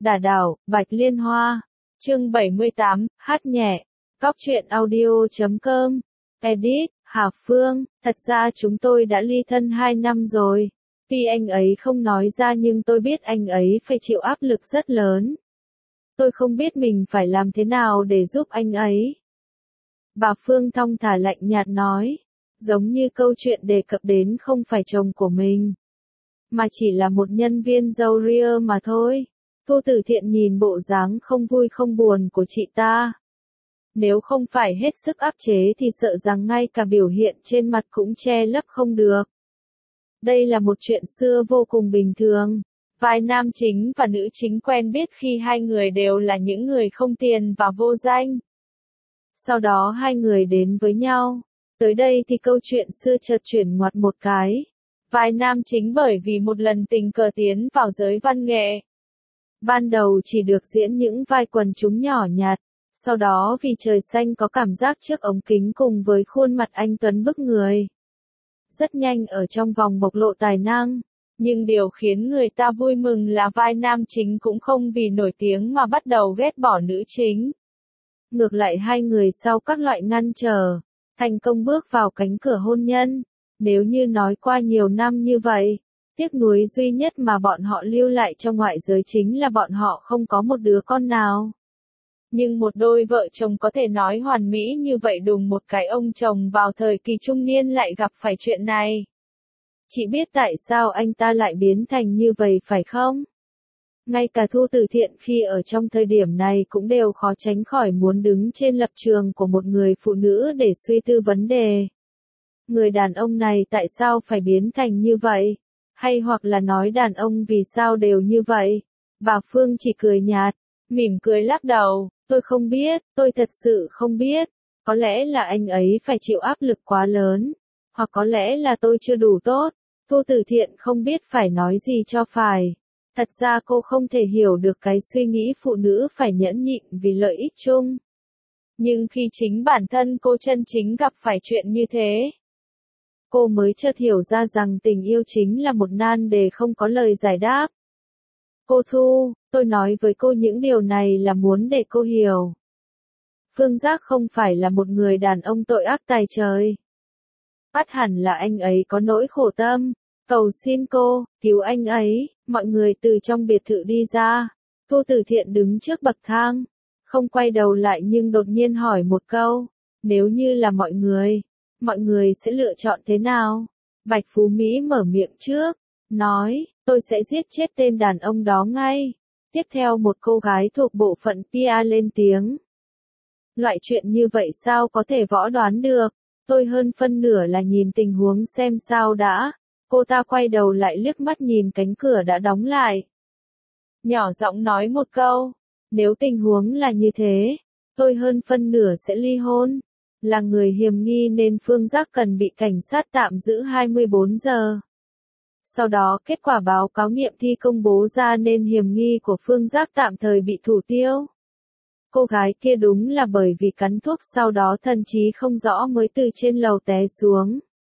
Đả đảo, Bạch Liên Hoa. Chương 78, hát nhẹ. Góc truyện audio.com. Edit, Hà Phương, thật ra chúng tôi đã ly thân 2 năm rồi. Tuy anh ấy không nói ra nhưng tôi biết anh ấy phải chịu áp lực rất lớn. Tôi không biết mình phải làm thế nào để giúp anh ấy. Bà Phương thong thả lạnh nhạt nói, giống như câu chuyện đề cập đến không phải chồng của mình, mà chỉ là một nhân viên dâu ria mà thôi. Thu Tử Thiện nhìn bộ dáng không vui không buồn của chị ta. Nếu không phải hết sức áp chế thì sợ rằng ngay cả biểu hiện trên mặt cũng che lấp không được. Đây là một chuyện xưa vô cùng bình thường. Vai nam chính và nữ chính quen biết khi hai người đều là những người không tiền và vô danh. Sau đó hai người đến với nhau. Tới đây thì câu chuyện xưa chợt chuyển ngoặt một cái. Vai nam chính bởi vì một lần tình cờ tiến vào giới văn nghệ. Ban đầu chỉ được diễn những vai quần chúng nhỏ nhặt. Sau đó vì trời xanh có cảm giác trước ống kính cùng với khuôn mặt anh tuấn bức người. Rất nhanh ở trong vòng bộc lộ tài năng. Nhưng điều khiến người ta vui mừng là vai nam chính cũng không vì nổi tiếng mà bắt đầu ghét bỏ nữ chính. Ngược lại hai người sau các loại ngăn trở, thành công bước vào cánh cửa hôn nhân. Nếu như nói qua nhiều năm như vậy, tiếc nuối duy nhất mà bọn họ lưu lại cho ngoại giới chính là bọn họ không có một đứa con nào. Nhưng một đôi vợ chồng có thể nói hoàn mỹ như vậy đùng một cái ông chồng vào thời kỳ trung niên lại gặp phải chuyện này. Chị biết tại sao anh ta lại biến thành như vậy phải không? Ngay cả Thu Tử Thiện khi ở trong thời điểm này cũng đều khó tránh khỏi muốn đứng trên lập trường của một người phụ nữ để suy tư vấn đề. Người đàn ông này tại sao phải biến thành như vậy? Hay hoặc là nói đàn ông vì sao đều như vậy? Bà Phương chỉ cười nhạt, mỉm cười lắc đầu, tôi không biết, tôi thật sự không biết. Có lẽ là anh ấy phải chịu áp lực quá lớn. Hoặc có lẽ là tôi chưa đủ tốt. Thu Tử Thiện không biết phải nói gì cho phải. Thật ra cô không thể hiểu được cái suy nghĩ phụ nữ phải nhẫn nhịn vì lợi ích chung. Nhưng khi chính bản thân cô chân chính gặp phải chuyện như thế, cô mới chợt hiểu ra rằng tình yêu chính là một nan đề không có lời giải đáp. Cô Thu, tôi nói với cô những điều này là muốn để cô hiểu. Phương Giác không phải là một người đàn ông tội ác tày trời. Ắt hẳn là anh ấy có nỗi khổ tâm. Cầu xin cô, cứu anh ấy. Mọi người từ trong biệt thự đi ra. Thu Tử Thiện đứng trước bậc thang. Không quay đầu lại nhưng đột nhiên hỏi một câu. Nếu như là mọi người sẽ lựa chọn thế nào? Bạch Phú Mỹ mở miệng trước. Nói, tôi sẽ giết chết tên đàn ông đó ngay. Tiếp theo một cô gái thuộc bộ phận PR lên tiếng. Loại chuyện như vậy sao có thể võ đoán được? Tôi hơn phân nửa là nhìn tình huống xem sao đã. Cô ta quay đầu lại liếc mắt nhìn cánh cửa đã đóng lại. Nhỏ giọng nói một câu. Nếu tình huống là như thế, tôi hơn phân nửa sẽ ly hôn. Là người hiểm nghi nên Phương Giác cần bị cảnh sát tạm giữ 24 giờ. Sau đó kết quả báo cáo nghiệm thi công bố ra nên hiểm nghi của Phương Giác tạm thời bị thủ tiêu. Cô gái kia đúng là bởi vì cắn thuốc sau đó thần trí không rõ mới từ trên lầu té xuống.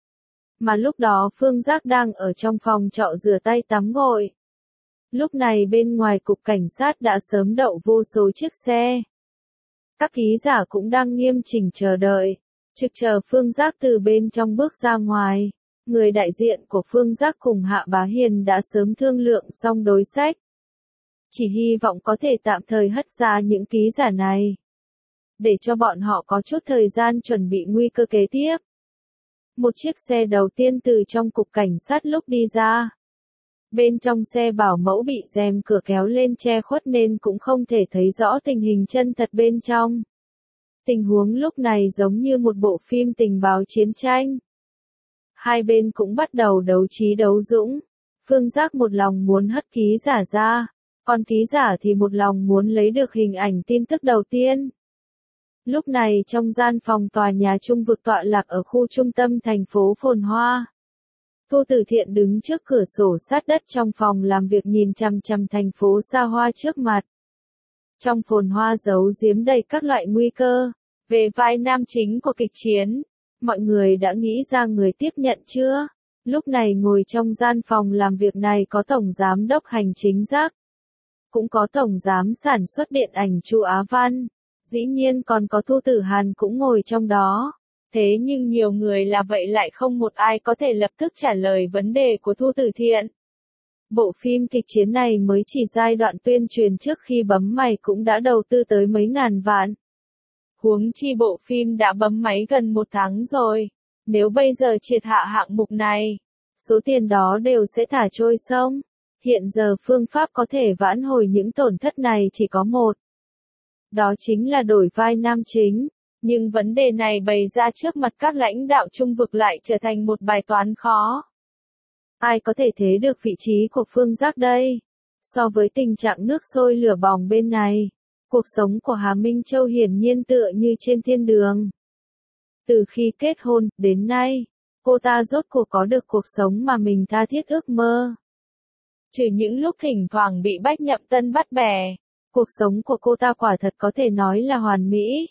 Mà lúc đó Phương Giác đang ở trong phòng trọ rửa tay tắm gội. Lúc này bên ngoài cục cảnh sát đã sớm đậu vô số chiếc xe. Các ký giả cũng đang nghiêm chỉnh chờ đợi, trực chờ Phương Giác từ bên trong bước ra ngoài. Người đại diện của Phương Giác cùng Hạ Bá Hiền đã sớm thương lượng xong đối sách. Chỉ hy vọng có thể tạm thời hất ra những ký giả này, để cho bọn họ có chút thời gian chuẩn bị nguy cơ kế tiếp. Một chiếc xe đầu tiên từ trong cục cảnh sát lúc đi ra. Bên trong xe bảo mẫu bị rèm cửa kéo lên che khuất nên cũng không thể thấy rõ tình hình chân thật bên trong. Tình huống lúc này giống như một bộ phim tình báo chiến tranh. Hai bên cũng bắt đầu đấu trí đấu dũng. Phương Giác một lòng muốn hất ký giả ra, còn ký giả thì một lòng muốn lấy được hình ảnh tin tức đầu tiên. Lúc này trong gian phòng tòa nhà trung vực tọa lạc ở khu trung tâm thành phố phồn hoa. Thu Tử Thiện đứng trước cửa sổ sát đất trong phòng làm việc nhìn chằm chằm thành phố xa hoa trước mặt. Trong phồn hoa giấu giếm đầy các loại nguy cơ. Về vai nam chính của kịch chiến, mọi người đã nghĩ ra người tiếp nhận chưa? Lúc này ngồi trong gian phòng làm việc này có Tổng Giám đốc Hành chính Giác. cũng có tổng giám sản xuất điện ảnh Chu Á Văn, dĩ nhiên còn có Thu Tử Hàn cũng ngồi trong đó. Thế nhưng nhiều người là vậy lại không một ai có thể lập tức trả lời vấn đề của Thu Tử Thiện. Bộ phim kịch chiến này mới chỉ giai đoạn tuyên truyền trước khi bấm máy cũng đã đầu tư tới mấy ngàn vạn. Huống chi bộ phim đã bấm máy gần 1 tháng rồi. Nếu bây giờ triệt hạ hạng mục này, số tiền đó đều sẽ thả trôi sông. Hiện giờ phương pháp có thể vãn hồi những tổn thất này chỉ có một. Đó chính là đổi vai nam chính. Nhưng vấn đề này bày ra trước mặt các lãnh đạo Trung vực lại trở thành một bài toán khó. Ai có thể thế được vị trí của Phương Giác đây? So với tình trạng nước sôi lửa bỏng bên này, cuộc sống của Hà Minh Châu hiển nhiên tựa như trên thiên đường. Từ khi kết hôn đến nay, cô ta rốt cuộc có được cuộc sống mà mình tha thiết ước mơ. Trừ những lúc thỉnh thoảng bị Bách Nhậm Tân bắt bẻ, cuộc sống của cô ta quả thật có thể nói là hoàn mỹ.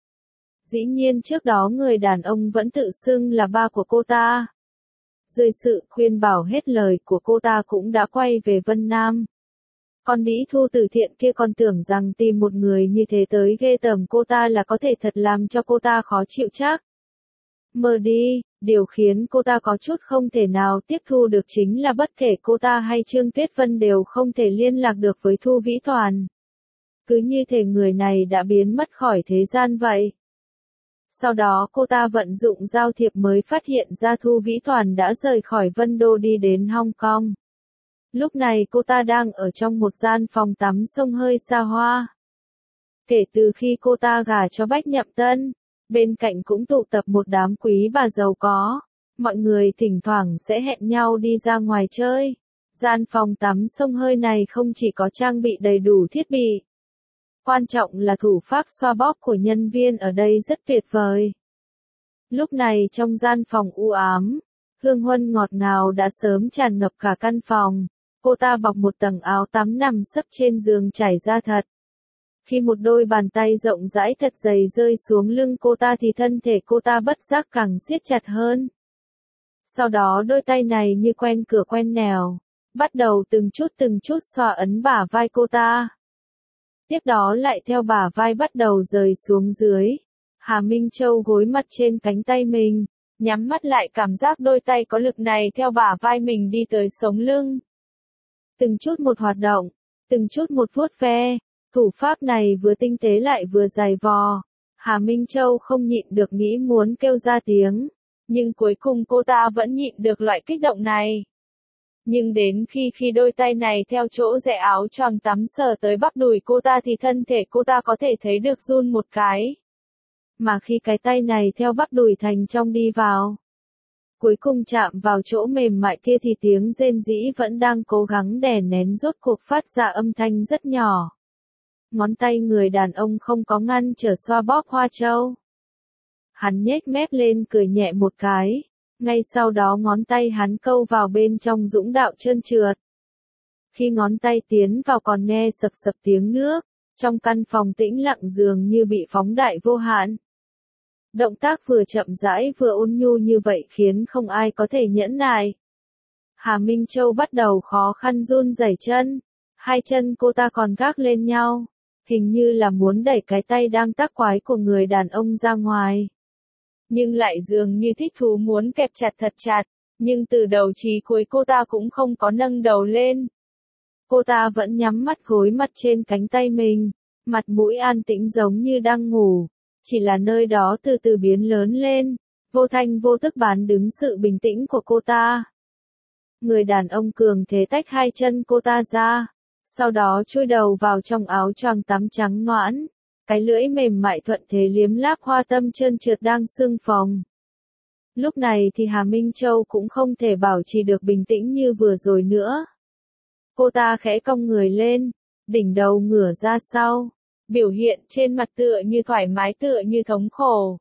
Dĩ nhiên trước đó người đàn ông vẫn tự xưng là ba của cô ta. Dưới sự khuyên bảo hết lời của cô ta cũng đã quay về Vân Nam. Con đĩ Thu Tử Thiện kia còn tưởng rằng tìm một người như thế tới ghê tởm cô ta là có thể thật làm cho cô ta khó chịu chắc. Mơ đi, điều khiến cô ta có chút không thể nào tiếp thu được chính là bất kể cô ta hay Trương Tuyết Vân đều không thể liên lạc được với Thu Vĩ Toàn. Cứ như thể người này đã biến mất khỏi thế gian vậy. Sau đó cô ta vận dụng giao thiệp mới phát hiện ra Thu Vĩ Toàn đã rời khỏi Vân Đô đi đến Hong Kong. Lúc này cô ta đang ở trong một gian phòng tắm xông hơi xa hoa. Kể từ khi cô ta gả cho Bách Nhậm Tân, bên cạnh cũng tụ tập một đám quý bà giàu có. Mọi người thỉnh thoảng sẽ hẹn nhau đi ra ngoài chơi. Gian phòng tắm xông hơi này không chỉ có trang bị đầy đủ thiết bị. Quan trọng là thủ pháp xoa bóp của nhân viên ở đây rất tuyệt vời. Lúc này trong gian phòng u ám, hương huân ngọt ngào đã sớm tràn ngập cả căn phòng. Cô ta bọc một tầng áo tắm nằm sấp trên giường trải ra thật. Khi một đôi bàn tay rộng rãi thật dày rơi xuống lưng cô ta thì thân thể cô ta bất giác càng siết chặt hơn. Sau đó đôi tay này như quen cửa quen nẻo, bắt đầu từng chút xoa ấn bả vai cô ta. Tiếp đó lại theo bả vai bắt đầu rời xuống dưới. Hà Minh Châu gối mặt trên cánh tay mình, nhắm mắt lại cảm giác đôi tay có lực này theo bả vai mình đi tới sống lưng. Từng chút một hoạt động, từng chút một vuốt ve, thủ pháp này vừa tinh tế lại vừa dày vò. Hà Minh Châu không nhịn được nghĩ muốn kêu ra tiếng, nhưng cuối cùng cô ta vẫn nhịn được loại kích động này. Nhưng đến khi đôi tay này theo chỗ rẽ áo choàng tắm sờ tới bắp đùi cô ta thì thân thể cô ta có thể thấy được run một cái. Mà khi cái tay này theo bắp đùi thành trong đi vào, cuối cùng chạm vào chỗ mềm mại kia thì tiếng rên rỉ vẫn đang cố gắng đè nén rốt cuộc phát ra âm thanh rất nhỏ. Ngón tay người đàn ông không có ngăn trở xoa bóp hoa châu. Hắn nhếch mép lên cười nhẹ một cái. Ngay sau đó ngón tay hắn câu vào bên trong dũng đạo trơn trượt. Khi ngón tay tiến vào còn nghe sập sập tiếng nước, trong căn phòng tĩnh lặng dường như bị phóng đại vô hạn. Động tác vừa chậm rãi vừa ôn nhu như vậy khiến không ai có thể nhẫn nại. Hà Minh Châu bắt đầu khó khăn run rẩy chân, hai chân cô ta còn gác lên nhau, hình như là muốn đẩy cái tay đang tác quái của người đàn ông ra ngoài. Nhưng lại dường như thích thú muốn kẹp chặt thật chặt, nhưng từ đầu chí cuối cô ta cũng không có nâng đầu lên. Cô ta vẫn nhắm mắt gối mặt trên cánh tay mình, mặt mũi an tĩnh giống như đang ngủ, chỉ là nơi đó từ từ biến lớn lên, vô thanh vô tức bán đứng sự bình tĩnh của cô ta. Người đàn ông cường thế tách hai chân cô ta ra, sau đó chui đầu vào trong áo choàng tắm trắng nõn. Cái lưỡi mềm mại thuận thế liếm láp hoa tâm trơn trượt đang sưng phồng. Lúc này thì Hà Minh Châu cũng không thể bảo trì được bình tĩnh như vừa rồi nữa. Cô ta khẽ cong người lên, đỉnh đầu ngửa ra sau, biểu hiện trên mặt tựa như thoải mái tựa như thống khổ.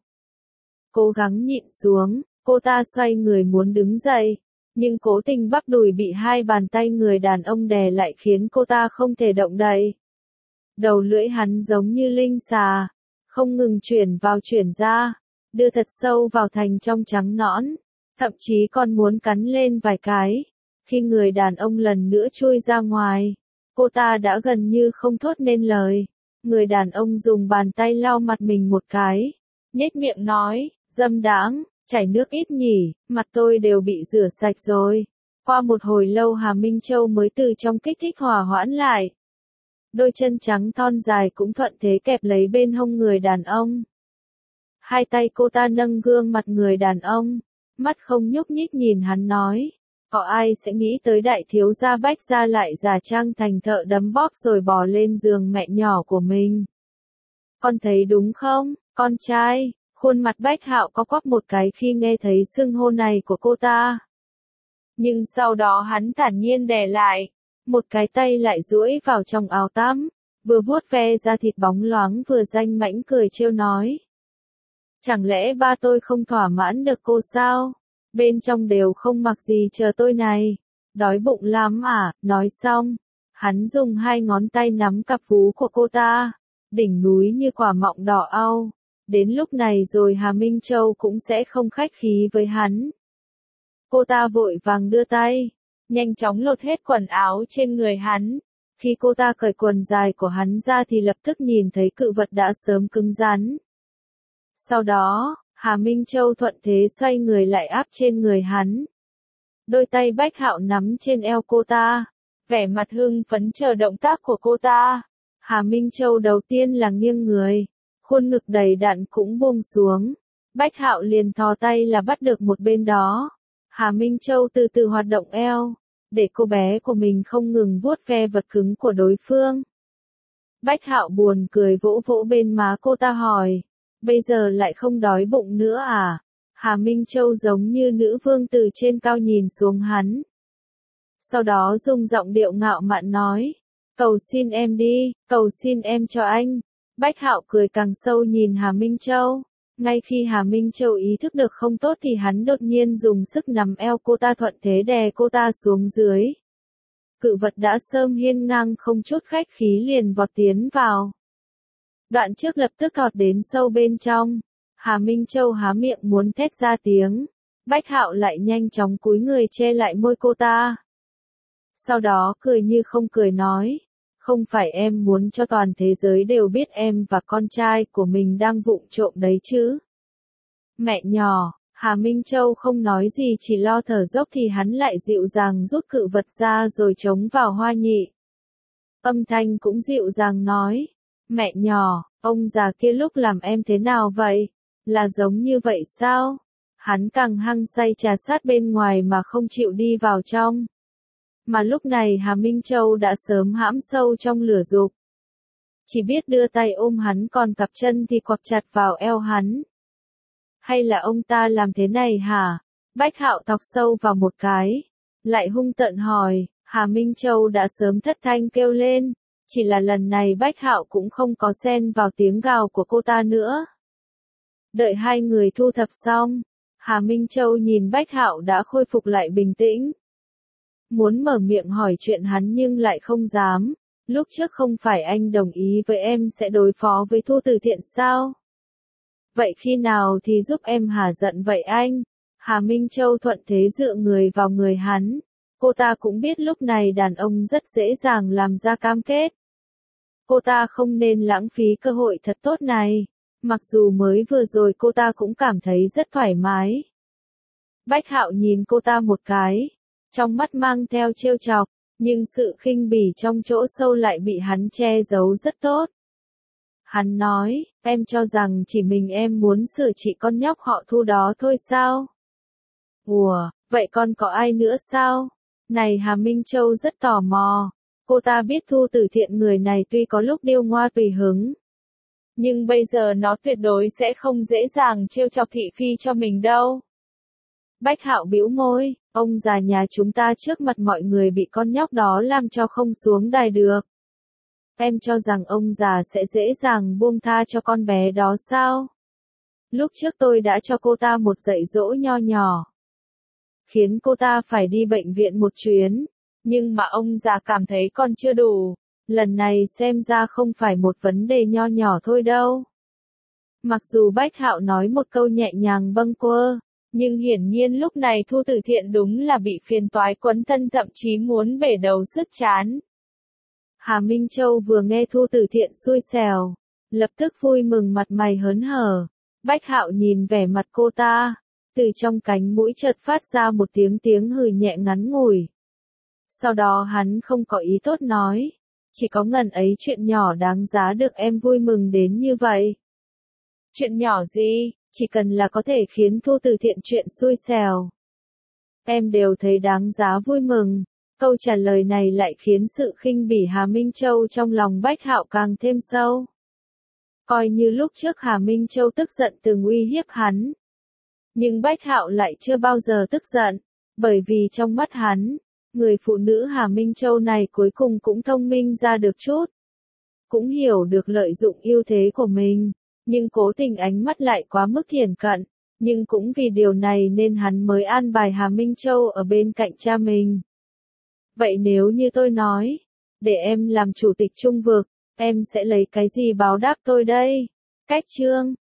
Cố gắng nhịn xuống, cô ta xoay người muốn đứng dậy, nhưng cố tình bắp đùi bị hai bàn tay người đàn ông đè lại khiến cô ta không thể động đậy. Đầu lưỡi hắn giống như linh xà, không ngừng chuyển vào chuyển ra, đưa thật sâu vào thành trong trắng nõn, thậm chí còn muốn cắn lên vài cái. Khi người đàn ông lần nữa chui ra ngoài, Cô ta đã gần như không thốt nên lời. Người đàn ông dùng bàn tay lau mặt mình một cái. Nhếch miệng nói, dâm đãng, chảy nước ít nhỉ, mặt tôi đều bị rửa sạch rồi. Qua một hồi lâu Hà Minh Châu mới từ trong kích thích hòa hoãn lại. Đôi chân trắng thon dài cũng thuận thế kẹp lấy bên hông người đàn ông. Hai tay cô ta nâng gương mặt người đàn ông, mắt không nhúc nhích nhìn hắn nói. Có ai sẽ nghĩ tới đại thiếu gia Bách gia lại giả trang thành thợ đấm bóp rồi bò lên giường mẹ nhỏ của mình. Con thấy đúng không, con trai? Khuôn mặt Bách Hạo có quắp một cái khi nghe thấy xưng hô này của cô ta. Nhưng sau đó hắn thản nhiên đè lại, một cái tay lại duỗi vào trong áo tắm, vừa vuốt ve da thịt bóng loáng vừa danh mãnh cười trêu nói. Chẳng lẽ ba tôi không thỏa mãn được cô sao? Bên trong đều không mặc gì chờ tôi này. Đói bụng lắm à? Nói xong, hắn dùng hai ngón tay nắm cặp vú của cô ta, đỉnh núi như quả mọng đỏ au. Đến lúc này rồi Hà Minh Châu cũng sẽ không khách khí với hắn. Cô ta vội vàng đưa tay, nhanh chóng lột hết quần áo trên người hắn. Khi cô ta cởi quần dài của hắn ra thì lập tức nhìn thấy cự vật đã sớm cứng rắn. Sau đó, Hà Minh Châu thuận thế xoay người lại áp trên người hắn. Đôi tay Bách Hạo nắm trên eo cô ta, vẻ mặt hưng phấn chờ động tác của cô ta. Hà Minh Châu đầu tiên là nghiêng người, khuôn ngực đầy đặn cũng buông xuống. Bách Hạo liền thò tay là bắt được một bên đó. Hà Minh Châu từ từ hoạt động eo, để cô bé của mình không ngừng vuốt ve vật cứng của đối phương. Bách Hạo buồn cười vỗ vỗ bên má cô ta hỏi. Bây giờ lại không đói bụng nữa à? Hà Minh Châu giống như nữ vương từ trên cao nhìn xuống hắn. Sau đó dùng giọng điệu ngạo mạn nói. Cầu xin em đi, cầu xin em cho anh. Bách Hạo cười càng sâu nhìn Hà Minh Châu. Ngay khi Hà Minh Châu ý thức được không tốt thì hắn đột nhiên dùng sức nắm eo cô ta thuận thế đè cô ta xuống dưới. Cự vật đã sớm hiên ngang không chút khách khí liền vọt tiến vào. Đoạn trước lập tức thọt đến sâu bên trong. Hà Minh Châu há miệng muốn thét ra tiếng. Bách Hạo lại nhanh chóng cúi người che lại môi cô ta. Sau đó cười như không cười nói. Không phải em muốn cho toàn thế giới đều biết em và con trai của mình đang vụng trộm đấy chứ. Mẹ nhỏ, Hà Minh Châu không nói gì chỉ lo thở dốc thì hắn lại dịu dàng rút cự vật ra rồi chống vào hoa nhị. Âm thanh cũng dịu dàng nói. Mẹ nhỏ, ông già kia lúc làm em thế nào vậy? Là giống như vậy sao? Hắn càng hăng say trà sát bên ngoài mà không chịu đi vào trong. Mà lúc này Hà Minh Châu đã sớm hãm sâu trong lửa dục. Chỉ biết đưa tay ôm hắn còn cặp chân thì quặp chặt vào eo hắn. Hay là ông ta làm thế này hả? Bách Hạo thọc sâu vào một cái. Lại hung tợn hỏi, Hà Minh Châu đã sớm thất thanh kêu lên. Chỉ là lần này Bách Hạo cũng không có xen vào tiếng gào của cô ta nữa. Đợi hai người thu thập xong, Hà Minh Châu nhìn Bách Hạo đã khôi phục lại bình tĩnh. Muốn mở miệng hỏi chuyện hắn nhưng lại không dám. Lúc trước không phải anh đồng ý với em sẽ đối phó với Thu Từ Thiện sao? Vậy khi nào thì giúp em hả giận vậy anh? Hà Minh Châu thuận thế dựa người vào người hắn. Cô ta cũng biết lúc này đàn ông rất dễ dàng làm ra cam kết. Cô ta không nên lãng phí cơ hội thật tốt này. Mặc dù mới vừa rồi cô ta cũng cảm thấy rất thoải mái. Bách Hạo nhìn cô ta một cái. Trong mắt mang theo trêu chọc. Nhưng sự khinh bỉ trong chỗ sâu lại bị hắn che giấu rất tốt. Hắn nói, em cho rằng chỉ mình em muốn sửa trị con nhóc họ Thu đó thôi sao? Ủa, vậy còn có ai nữa sao? Này Hà Minh Châu rất tò mò. Cô ta biết Thu Từ Thiện người này tuy có lúc điêu ngoa tùy hứng. Nhưng bây giờ nó tuyệt đối sẽ không dễ dàng trêu chọc thị phi cho mình đâu. Bách Hạo bĩu môi, ông già nhà chúng ta trước mặt mọi người bị con nhóc đó làm cho không xuống đài được. Em cho rằng ông già sẽ dễ dàng buông tha cho con bé đó sao? Lúc trước tôi đã cho cô ta một dạy dỗ nho nhỏ. Khiến cô ta phải đi bệnh viện một chuyến. Nhưng mà ông già cảm thấy còn chưa đủ. Lần này xem ra không phải một vấn đề nho nhỏ thôi đâu. Mặc dù Bách Hạo nói một câu nhẹ nhàng bâng quơ. Nhưng hiển nhiên lúc này Thu Từ Thiện đúng là bị phiền toái quấn thân thậm chí muốn bể đầu sứt trán. Hà Minh Châu vừa nghe Thu Từ Thiện xui xẻo, lập tức vui mừng mặt mày hớn hở. Bách Hạo nhìn vẻ mặt cô ta, từ trong cánh mũi chợt phát ra một tiếng hừ nhẹ ngắn ngủi. Sau đó hắn không có ý tốt nói, chỉ có ngần ấy chuyện nhỏ đáng giá được em vui mừng đến như vậy. Chuyện nhỏ gì, chỉ cần là có thể khiến Thu Từ Thiện chuyện xui xẻo, em đều thấy đáng giá vui mừng. Câu trả lời này lại khiến sự khinh bỉ Hà Minh Châu trong lòng Bách Hạo càng thêm sâu. Coi như lúc trước Hà Minh Châu tức giận từng uy hiếp hắn, nhưng Bách Hạo lại chưa bao giờ tức giận, bởi vì trong mắt hắn, người phụ nữ Hà Minh Châu này cuối cùng cũng thông minh ra được chút, cũng hiểu được lợi dụng ưu thế của mình, nhưng cố tình ánh mắt lại quá mức thiển cận, nhưng cũng vì điều này nên hắn mới an bài Hà Minh Châu ở bên cạnh cha mình. Vậy nếu như tôi nói, để em làm chủ tịch Trung Vực, em sẽ lấy cái gì báo đáp tôi đây? Cách chương